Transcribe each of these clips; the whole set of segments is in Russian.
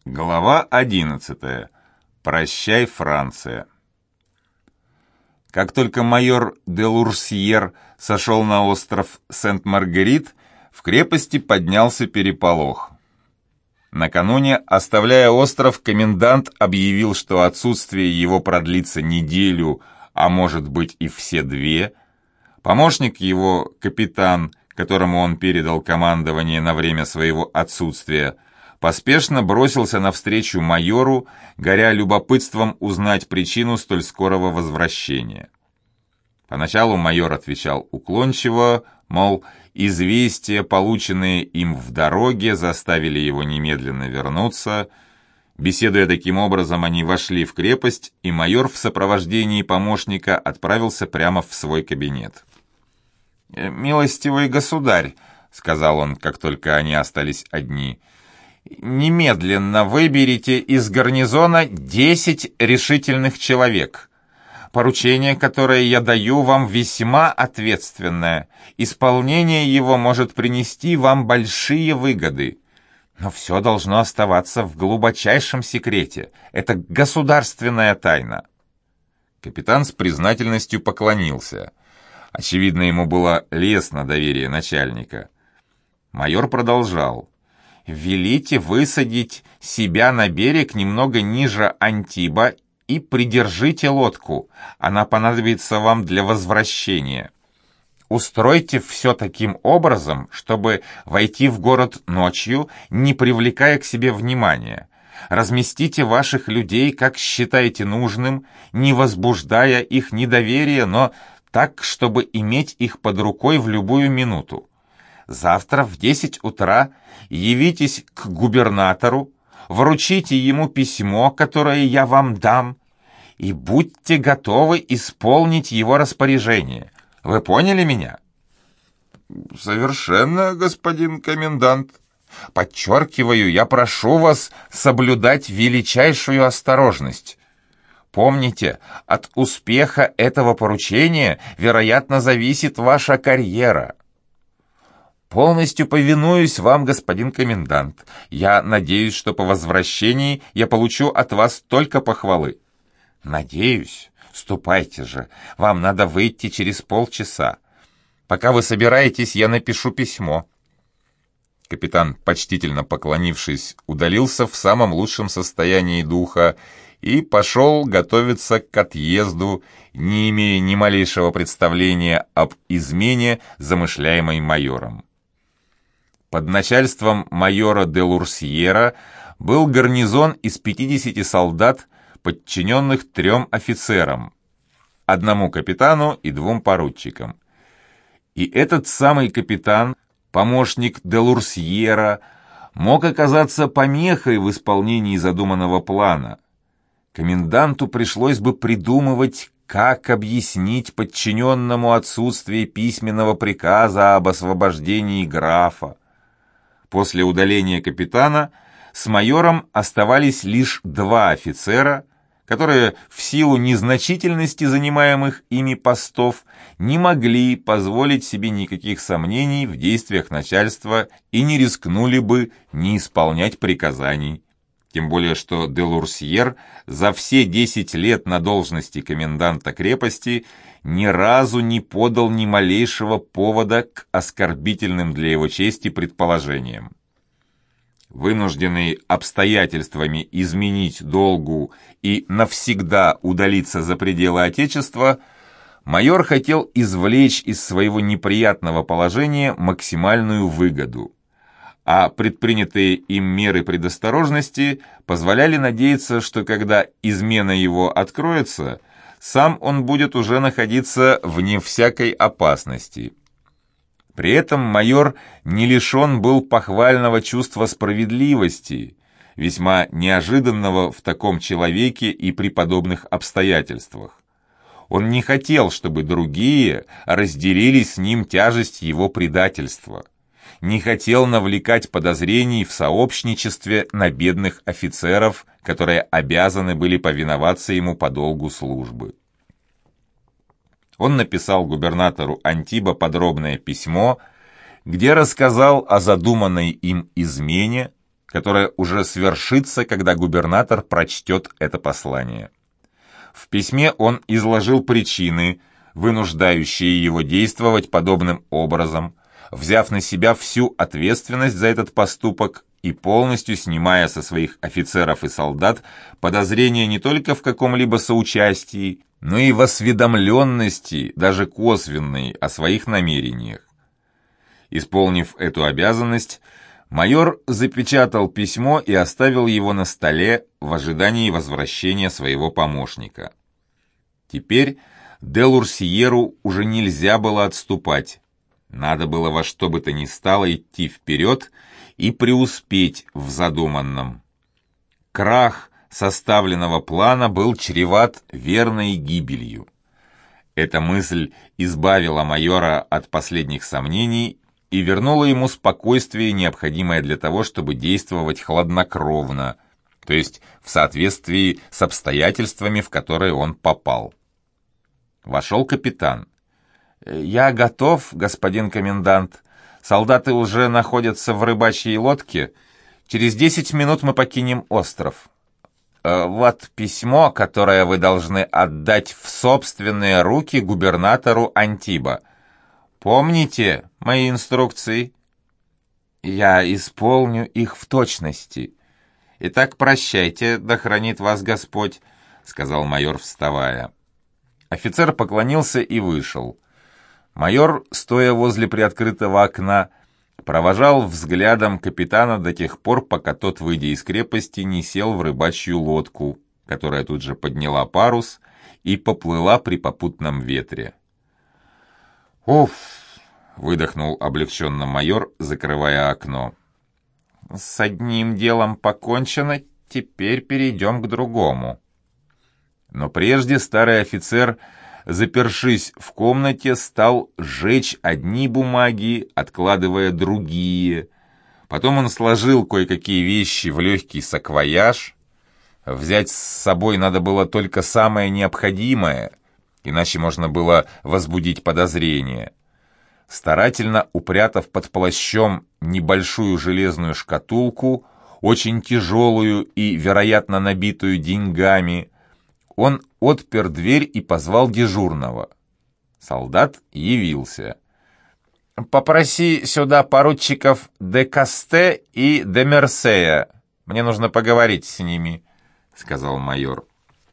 Глава 11. Прощай, Франция. Как только майор де Лурсьер сошел на остров Сент-Маргерит, в крепости поднялся переполох. Накануне, оставляя остров, комендант объявил, что отсутствие его продлится неделю, а может быть и все две. Помощник его, капитан, которому он передал командование на время своего отсутствия, поспешно бросился навстречу майору, горя любопытством узнать причину столь скорого возвращения. Поначалу майор отвечал уклончиво, мол, известия, полученные им в дороге, заставили его немедленно вернуться. Беседуя таким образом, они вошли в крепость, и майор в сопровождении помощника отправился прямо в свой кабинет. «Милостивый государь», — сказал он, как только они остались одни, — «немедленно выберите из гарнизона 10 решительных человек. Поручение, которое я даю вам, весьма ответственное. Исполнение его может принести вам большие выгоды. Но все должно оставаться в глубочайшем секрете. Это государственная тайна». Капитан с признательностью поклонился. Очевидно, ему было лестно доверие начальника. Майор продолжал. «Велите высадить себя на берег немного ниже Антиба и придержите лодку. Она понадобится вам для возвращения. Устройте все таким образом, чтобы войти в город ночью, не привлекая к себе внимания. Разместите ваших людей, как считаете нужным, не возбуждая их недоверие, но так, чтобы иметь их под рукой в любую минуту. Завтра в 10 утра явитесь к губернатору, вручите ему письмо, которое я вам дам, и будьте готовы исполнить его распоряжение. Вы поняли меня?» «Совершенно, господин комендант». «Подчеркиваю, я прошу вас соблюдать величайшую осторожность. Помните, от успеха этого поручения, вероятно, зависит ваша карьера». «Полностью повинуюсь вам, господин комендант. Я надеюсь, что по возвращении я получу от вас только похвалы». «Надеюсь. Ступайте же. Вам надо выйти через полчаса. Пока вы собираетесь, я напишу письмо». Капитан, почтительно поклонившись, удалился в самом лучшем состоянии духа и пошел готовиться к отъезду, не имея ни малейшего представления об измене, замышляемой майором. Под начальством майора де Лурсьера был гарнизон из 50 солдат, подчиненных 3 офицерам, 1 капитану и 2 поручикам. И этот самый капитан, помощник де Лурсьера, мог оказаться помехой в исполнении задуманного плана. Коменданту пришлось бы придумывать, как объяснить подчиненному отсутствие письменного приказа об освобождении графа. После удаления капитана с майором оставались лишь 2 офицера, которые в силу незначительности занимаемых ими постов не могли позволить себе никаких сомнений в действиях начальства и не рискнули бы не исполнять приказаний. Тем более, что де Лурсьер за все 10 лет на должности коменданта крепости ни разу не подал ни малейшего повода к оскорбительным для его чести предположениям. Вынужденный обстоятельствами изменить долгу и навсегда удалиться за пределы Отечества, майор хотел извлечь из своего неприятного положения максимальную выгоду, а предпринятые им меры предосторожности позволяли надеяться, что когда измена его откроется, сам он будет уже находиться вне всякой опасности. При этом майор не лишен был похвального чувства справедливости, весьма неожиданного в таком человеке и при подобных обстоятельствах. Он не хотел, чтобы другие разделили с ним тяжесть его предательства, не хотел навлекать подозрений в сообщничестве на бедных офицеров, которые обязаны были повиноваться ему по долгу службы. Он написал губернатору Антиба подробное письмо, где рассказал о задуманной им измене, которое уже свершится, когда губернатор прочтет это послание. В письме он изложил причины, вынуждающие его действовать подобным образом, взяв на себя всю ответственность за этот поступок и полностью снимая со своих офицеров и солдат подозрения не только в каком-либо соучастии, но и в осведомленности, даже косвенной, о своих намерениях. Исполнив эту обязанность, майор запечатал письмо и оставил его на столе в ожидании возвращения своего помощника. Теперь де Лурсьеру уже нельзя было отступать. Надо было во что бы то ни стало идти вперед и преуспеть в задуманном. Крах составленного плана был чреват верной гибелью. Эта мысль избавила майора от последних сомнений и вернула ему спокойствие, необходимое для того, чтобы действовать хладнокровно, то есть в соответствии с обстоятельствами, в которые он попал. Вошел капитан. «Я готов, господин комендант. Солдаты уже находятся в рыбачьей лодке. Через 10 минут мы покинем остров. Вот письмо, которое вы должны отдать в собственные руки губернатору Антиба. Помните мои инструкции?» «Я исполню их в точности. Итак, прощайте, да хранит вас Господь», — сказал майор, вставая. Офицер поклонился и вышел. Майор, стоя возле приоткрытого окна, провожал взглядом капитана до тех пор, пока тот, выйдя из крепости, не сел в рыбачью лодку, которая тут же подняла парус и поплыла при попутном ветре. «Уф!» — выдохнул облегченно майор, закрывая окно. «С одним делом покончено, теперь перейдем к другому». Но прежде старый офицер, запершись в комнате, стал сжечь одни бумаги, откладывая другие. Потом он сложил кое-какие вещи в легкий саквояж. Взять с собой надо было только самое необходимое, иначе можно было возбудить подозрение. Старательно упрятав под плащом небольшую железную шкатулку, очень тяжелую и, вероятно, набитую деньгами, он отпер дверь и позвал дежурного. Солдат явился. «Попроси сюда поручиков де Касте и де Мерсея. Мне нужно поговорить с ними», — сказал майор.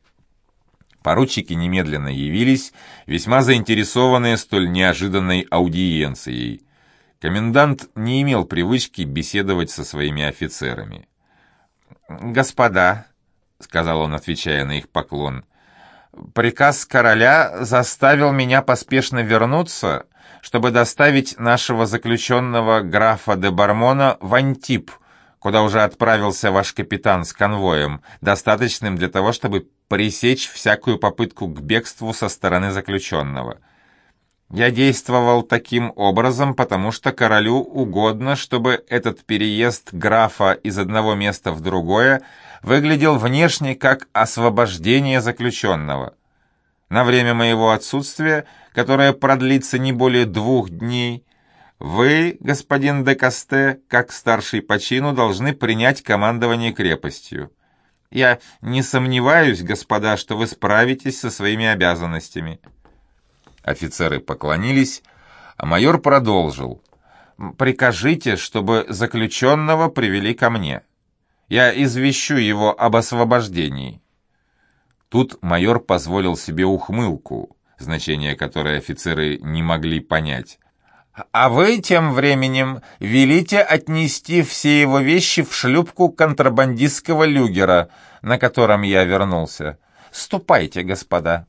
Поручики немедленно явились, весьма заинтересованные столь неожиданной аудиенцией. Комендант не имел привычки беседовать со своими офицерами. «Господа», — сказал он, отвечая на их поклон, — «приказ короля заставил меня поспешно вернуться, чтобы доставить нашего заключенного графа де Бармона в Антиб, куда уже отправился ваш капитан с конвоем, достаточным для того, чтобы пресечь всякую попытку к бегству со стороны заключенного. Я действовал таким образом, потому что королю угодно, чтобы этот переезд графа из одного места в другое выглядел внешне как освобождение заключенного. На время моего отсутствия, которое продлится не более 2 дней, вы, господин де Касте, как старший по чину, должны принять командование крепостью. Я не сомневаюсь, господа, что вы справитесь со своими обязанностями». Офицеры поклонились, а майор продолжил. «Прикажите, чтобы заключенного привели ко мне. Я извещу его об освобождении». Тут майор позволил себе ухмылку, значение которой офицеры не могли понять. «А вы тем временем велите отнести все его вещи в шлюпку контрабандистского люгера, на котором я вернулся. Ступайте, господа».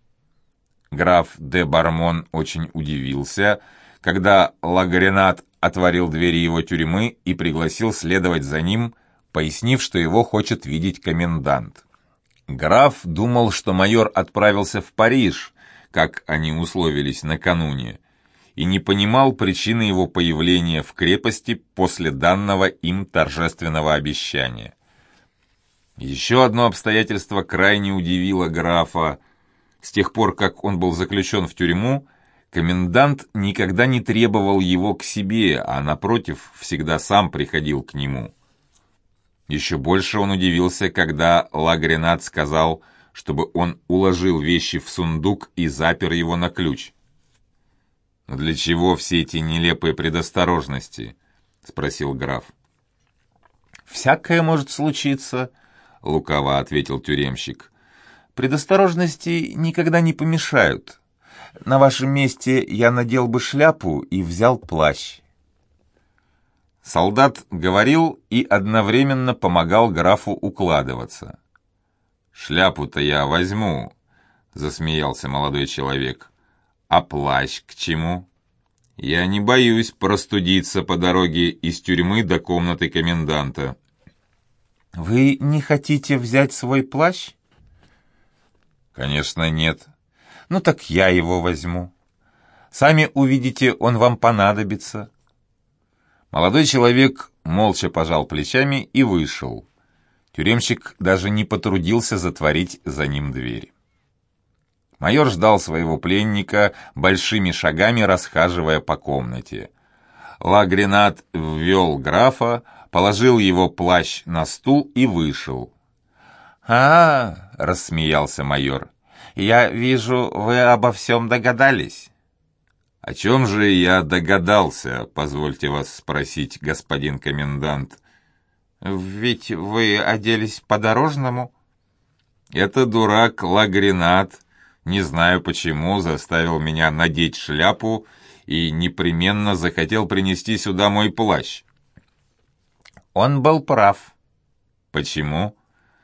Граф де Бармон очень удивился, когда Лагренат отворил двери его тюрьмы и пригласил следовать за ним, пояснив, что его хочет видеть комендант. Граф думал, что майор отправился в Париж, как они условились накануне, и не понимал причины его появления в крепости после данного им торжественного обещания. Еще одно обстоятельство крайне удивило графа. С тех пор, как он был заключен в тюрьму, комендант никогда не требовал его к себе, а, напротив, всегда сам приходил к нему. Еще больше он удивился, когда Лагренат сказал, чтобы он уложил вещи в сундук и запер его на ключ. «Но для чего все эти нелепые предосторожности?» — спросил граф. «Всякое может случиться», — лукаво ответил тюремщик. «Предосторожности никогда не помешают. На вашем месте я надел бы шляпу и взял плащ». Солдат говорил и одновременно помогал графу укладываться. «Шляпу-то я возьму», — засмеялся молодой человек. «А плащ к чему? Я не боюсь простудиться по дороге из тюрьмы до комнаты коменданта». «Вы не хотите взять свой плащ?» «Конечно, нет». «Ну так я его возьму. Сами увидите, он вам понадобится». Молодой человек молча пожал плечами и вышел. Тюремщик даже не потрудился затворить за ним дверь. Майор ждал своего пленника, большими шагами расхаживая по комнате. Лагренат ввел графа, положил его плащ на стул и вышел. Рассмеялся майор, — «я вижу, вы обо всем догадались». «О чем же я догадался, позвольте вас спросить, господин комендант?» «Ведь вы оделись по-дорожному». «Это дурак Лагренат, не знаю почему, заставил меня надеть шляпу и непременно захотел принести сюда мой плащ». «Он был прав». «Почему?»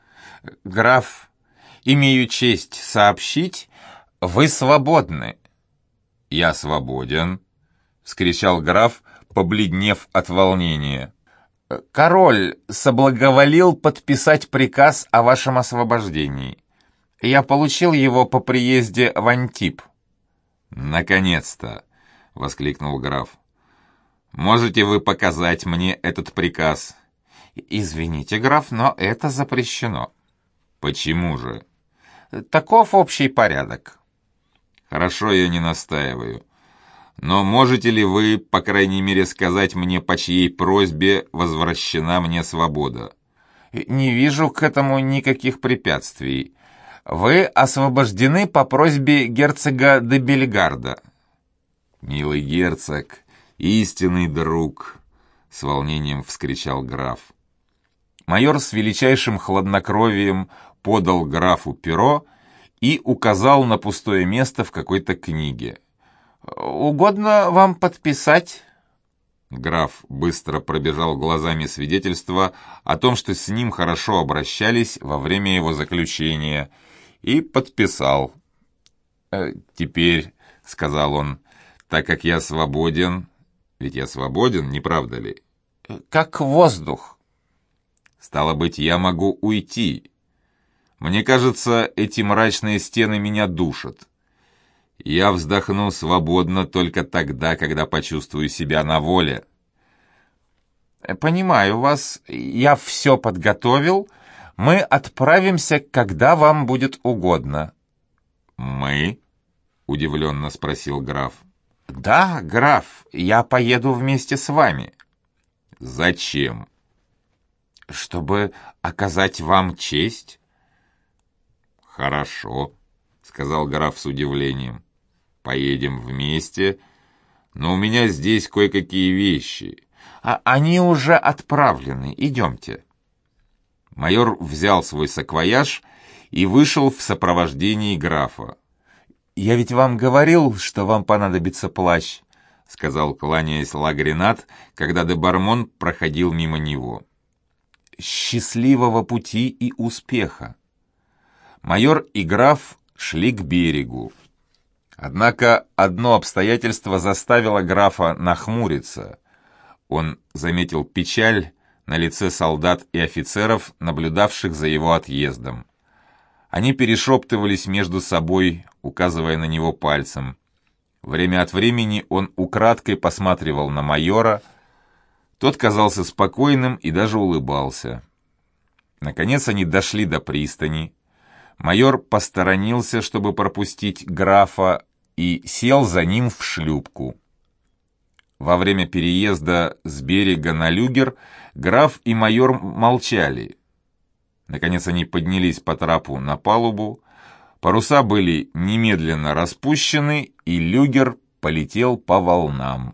«Граф, имею честь сообщить, вы свободны». «Я свободен», — вскричал граф, побледнев от волнения. «Король соблаговолил подписать приказ о вашем освобождении. Я получил его по приезде в Антиб». «Наконец-то!» — воскликнул граф. «Можете вы показать мне этот приказ?» «Извините, граф, но это запрещено». «Почему же?» «Таков общий порядок». «Хорошо, я не настаиваю. Но можете ли вы, по крайней мере, сказать мне, по чьей просьбе возвращена мне свобода?» «Не вижу к этому никаких препятствий. Вы освобождены по просьбе герцога де Бельгарда». «Милый герцог, истинный друг!» — с волнением вскричал граф. Майор с величайшим хладнокровием подал графу перо и указал на пустое место в какой-то книге. «Угодно вам подписать?» Граф быстро пробежал глазами свидетельство о том, что с ним хорошо обращались во время его заключения, и подписал. «Теперь, — сказал он, — так как я свободен, ведь я свободен, не правда ли?» «Как воздух». «Стало быть, я могу уйти. Мне кажется, эти мрачные стены меня душат. Я вздохну свободно только тогда, когда почувствую себя на воле». «Понимаю вас, я все подготовил. Мы отправимся, когда вам будет угодно». «Мы?» — удивленно спросил граф. «Да, граф, я поеду вместе с вами». «Зачем?» «Чтобы оказать вам честь». «Хорошо», — сказал граф с удивлением. «Поедем вместе, но у меня здесь кое-какие вещи». «Они уже отправлены, идемте». Майор взял свой саквояж и вышел в сопровождении графа. «Я ведь вам говорил, что вам понадобится плащ», — сказал, кланяясь Лагренат, когда де Бармон проходил мимо него. «Счастливого пути и успеха». Майор и граф шли к берегу. Однако одно обстоятельство заставило графа нахмуриться. Он заметил печаль на лице солдат и офицеров, наблюдавших за его отъездом. Они перешептывались между собой, указывая на него пальцем. Время от времени он украдкой посматривал на майора. Тот казался спокойным и даже улыбался. Наконец они дошли до пристани. Майор посторонился, чтобы пропустить графа, и сел за ним в шлюпку. во время переезда с берега на люгер граф и майор молчали. Наконец они поднялись по трапу на палубу, паруса были немедленно распущены, и люгер полетел по волнам.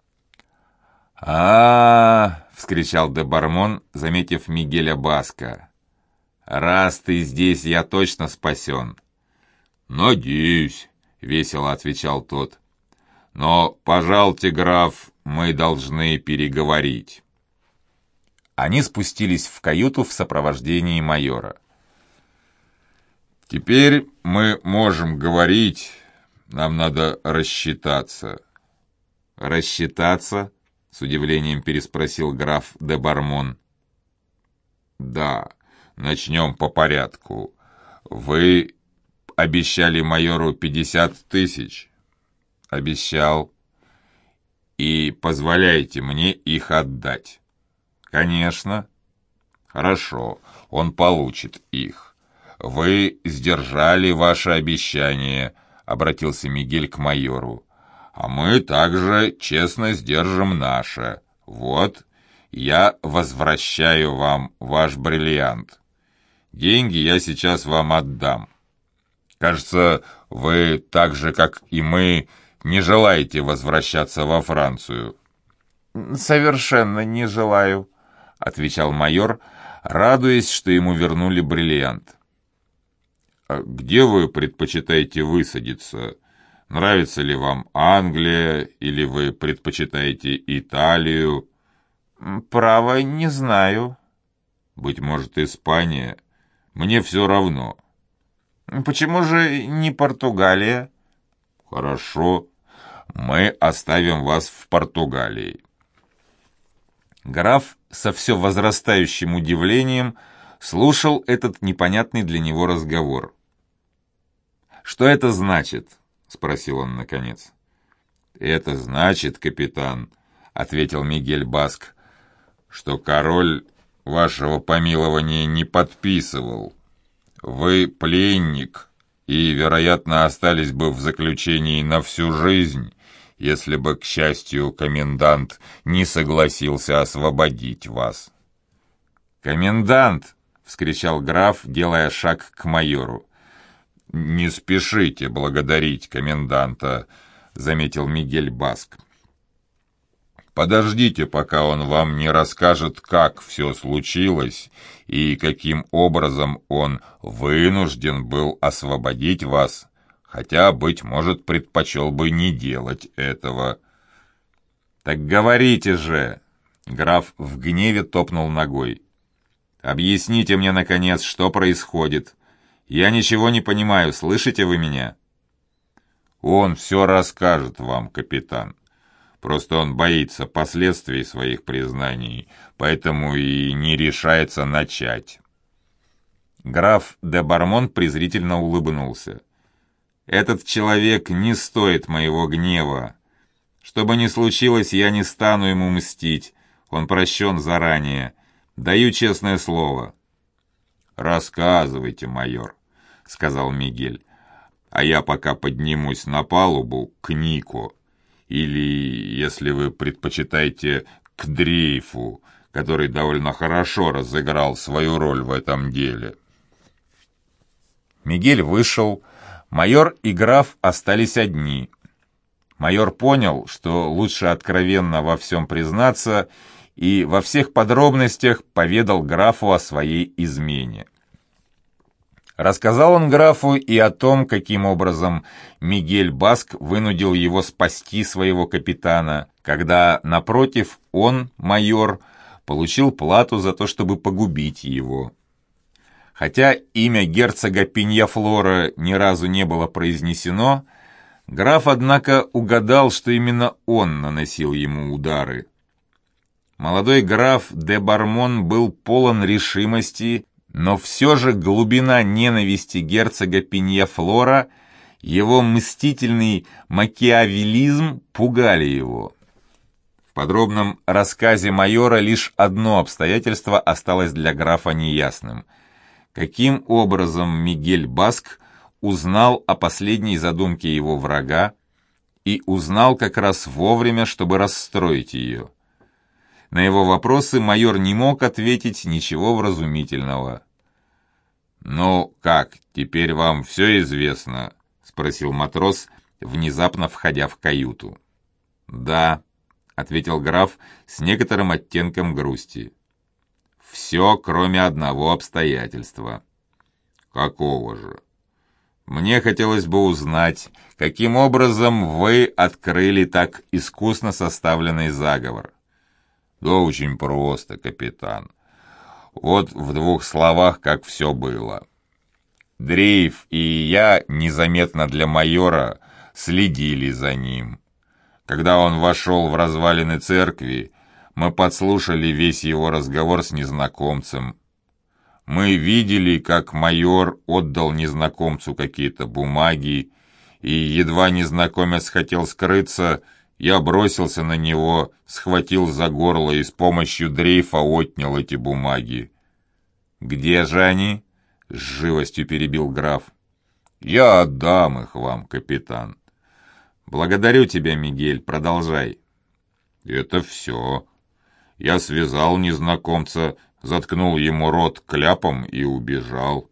Вскричал де Бармон, заметив Мигеля Баска. «Раз ты здесь, я точно спасен». «Надеюсь», — весело отвечал тот. «Но, пожалуйте, граф, мы должны переговорить». Они спустились в каюту в сопровождении майора. «Теперь мы можем говорить, нам надо рассчитаться». «Рассчитаться?» — с удивлением переспросил граф де Бармон. «Да, начнем по порядку. Вы обещали майору 50 тысяч?» «Обещал». «И позволяете мне их отдать?» «Конечно». «Хорошо, он получит их. Вы сдержали ваше обещание», — обратился Мигель к майору. «А мы также честно сдержим наше. Вот, я возвращаю вам ваш бриллиант. Деньги я сейчас вам отдам. Кажется, вы так же, как и мы, не желаете возвращаться во Францию». «Совершенно не желаю», — отвечал майор, радуясь, что ему вернули бриллиант. «А где вы предпочитаете высадиться? Нравится ли вам Англия, или вы предпочитаете Италию?» «Право, не знаю». «Быть может, Испания? Мне все равно». «Почему же не Португалия?» «Хорошо, мы оставим вас в Португалии». Граф со все возрастающим удивлением слушал этот непонятный для него разговор. «Что это значит?» — спросил он наконец. «Это значит, капитан, — ответил Мигель Баск, — что король вашего помилования не подписывал. Вы пленник и, вероятно, остались бы в заключении на всю жизнь, если бы, к счастью, комендант не согласился освободить вас». «Комендант!» — вскричал граф, делая шаг к майору. «Не спешите благодарить коменданта», — заметил Мигель Баск. «Подождите, пока он вам не расскажет, как все случилось и каким образом он вынужден был освободить вас, хотя, быть может, предпочел бы не делать этого». «Так говорите же!» — граф в гневе топнул ногой. «Объясните мне, наконец, что происходит. Я ничего не понимаю, слышите вы меня?» «Он все расскажет вам, капитан. Просто он боится последствий своих признаний, поэтому и не решается начать». Граф де Бармон презрительно улыбнулся. «Этот человек не стоит моего гнева. Что бы ни случилось, я не стану ему мстить. Он прощен заранее. Даю честное слово». «Рассказывайте, майор», — сказал Мигель. «А я пока поднимусь на палубу к Нико, или, если вы предпочитаете, к Дрейфу, который довольно хорошо разыграл свою роль в этом деле». Мигель вышел, майор и граф остались одни. Майор понял, что лучше откровенно во всем признаться, и во всех подробностях поведал графу о своей измене. Рассказал он графу и о том, каким образом Мигель Баск вынудил его спасти своего капитана, когда, напротив, он, майор, получил плату за то, чтобы погубить его. Хотя имя герцога Пиньяфлора ни разу не было произнесено, граф, однако, угадал, что именно он наносил ему удары. Молодой граф де Бармон был полон решимости, но все же глубина ненависти герцога Пиньяфлора, его мстительный макиавеллизм пугали его. В подробном рассказе майора лишь одно обстоятельство осталось для графа неясным. Каким образом Мигель Баск узнал о последней задумке его врага и узнал как раз вовремя, чтобы расстроить ее. На его вопросы майор не мог ответить ничего вразумительного. «Ну как, теперь вам все известно?» — спросил матрос, внезапно входя в каюту. «Да», — ответил граф с некоторым оттенком грусти. «Все, кроме одного обстоятельства». «Какого же?» «Мне хотелось бы узнать, каким образом вы открыли так искусно составленный заговор». «Да очень просто, капитан. Вот в 2 словах, как все было. Дрейф и я незаметно для майора следили за ним. Когда он вошел в развалины церкви, мы подслушали весь его разговор с незнакомцем. Мы видели, как майор отдал незнакомцу какие-то бумаги, и едва незнакомец хотел скрыться, я бросился на него, схватил за горло и с помощью дрейфа отнял эти бумаги. «Где же они?» — с живостью перебил граф. «Я отдам их вам, капитан». «Благодарю тебя, Мигель, продолжай». «Это все. Я связал незнакомца, заткнул ему рот кляпом и убежал».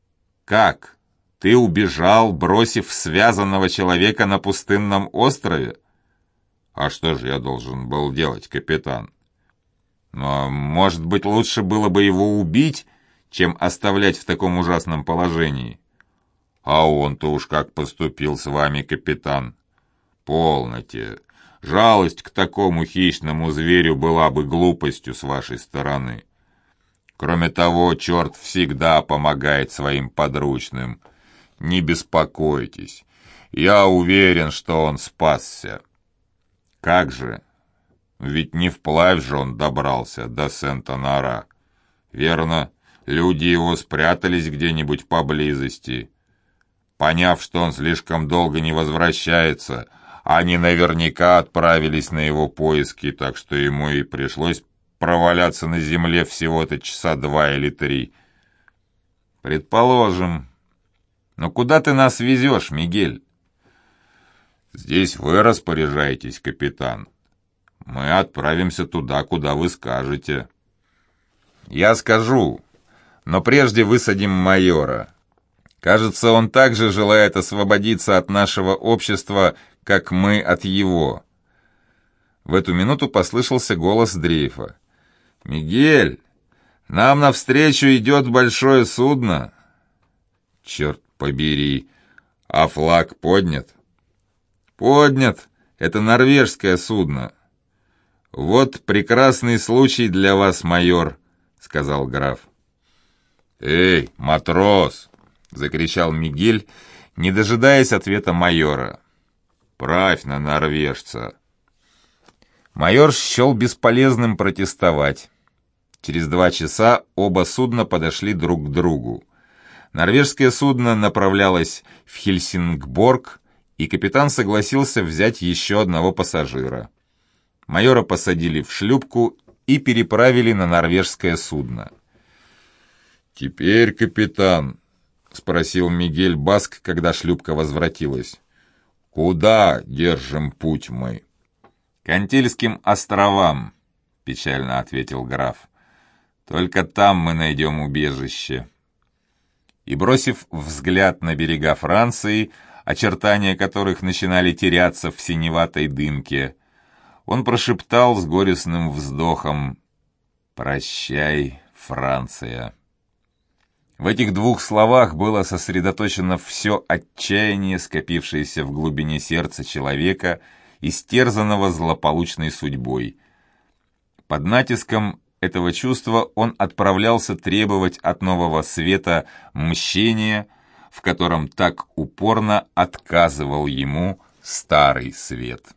«Как? Ты убежал, бросив связанного человека на пустынном острове?» «А что же я должен был делать, капитан?» «Но, может быть, лучше было бы его убить, чем оставлять в таком ужасном положении?» «А он-то уж как поступил с вами, капитан?» «Полноте. Жалость к такому хищному зверю была бы глупостью с вашей стороны. Кроме того, черт всегда помогает своим подручным. Не беспокойтесь. Я уверен, что он спасся». «Как же? Ведь не вплавь же он добрался до Сент-Онора. Верно, люди его спрятались где-нибудь поблизости. Поняв, что он слишком долго не возвращается, они наверняка отправились на его поиски, так что ему и пришлось проваляться на земле всего-то часа 2 или 3. «Предположим. Но куда ты нас везешь, Мигель?» «Здесь вы распоряжаетесь, капитан. Мы отправимся туда, куда вы скажете». «Я скажу, но прежде высадим майора. Кажется, он также желает освободиться от нашего общества, как мы от его». В эту минуту послышался голос Дрейфа. «Мигель, нам навстречу идет большое судно». «Черт побери, а флаг поднят?» «Поднят. Это норвежское судно». «Вот прекрасный случай для вас, майор», — сказал граф. «Эй, матрос!» — закричал Мигель, не дожидаясь ответа майора. «Правь на норвежца». Майор счел бесполезным протестовать. Через 2 часа оба судна подошли друг к другу. Норвежское судно направлялось в Хельсингборг, и капитан согласился взять еще одного пассажира. Майора посадили в шлюпку и переправили на норвежское судно. «Теперь, капитан», — спросил Мигель Баск, когда шлюпка возвратилась, — «куда держим путь мы?» «К Антильским островам», — печально ответил граф. «Только там мы найдем убежище». И, бросив взгляд на берега Франции, очертания которых начинали теряться в синеватой дымке, он прошептал с горестным вздохом: «Прощай, Франция». В этих 2 словах было сосредоточено все отчаяние, скопившееся в глубине сердца человека, истерзанного злополучной судьбой. Под натиском этого чувства он отправлялся требовать от нового света мщения, в котором так упорно отказывал ему старый свет.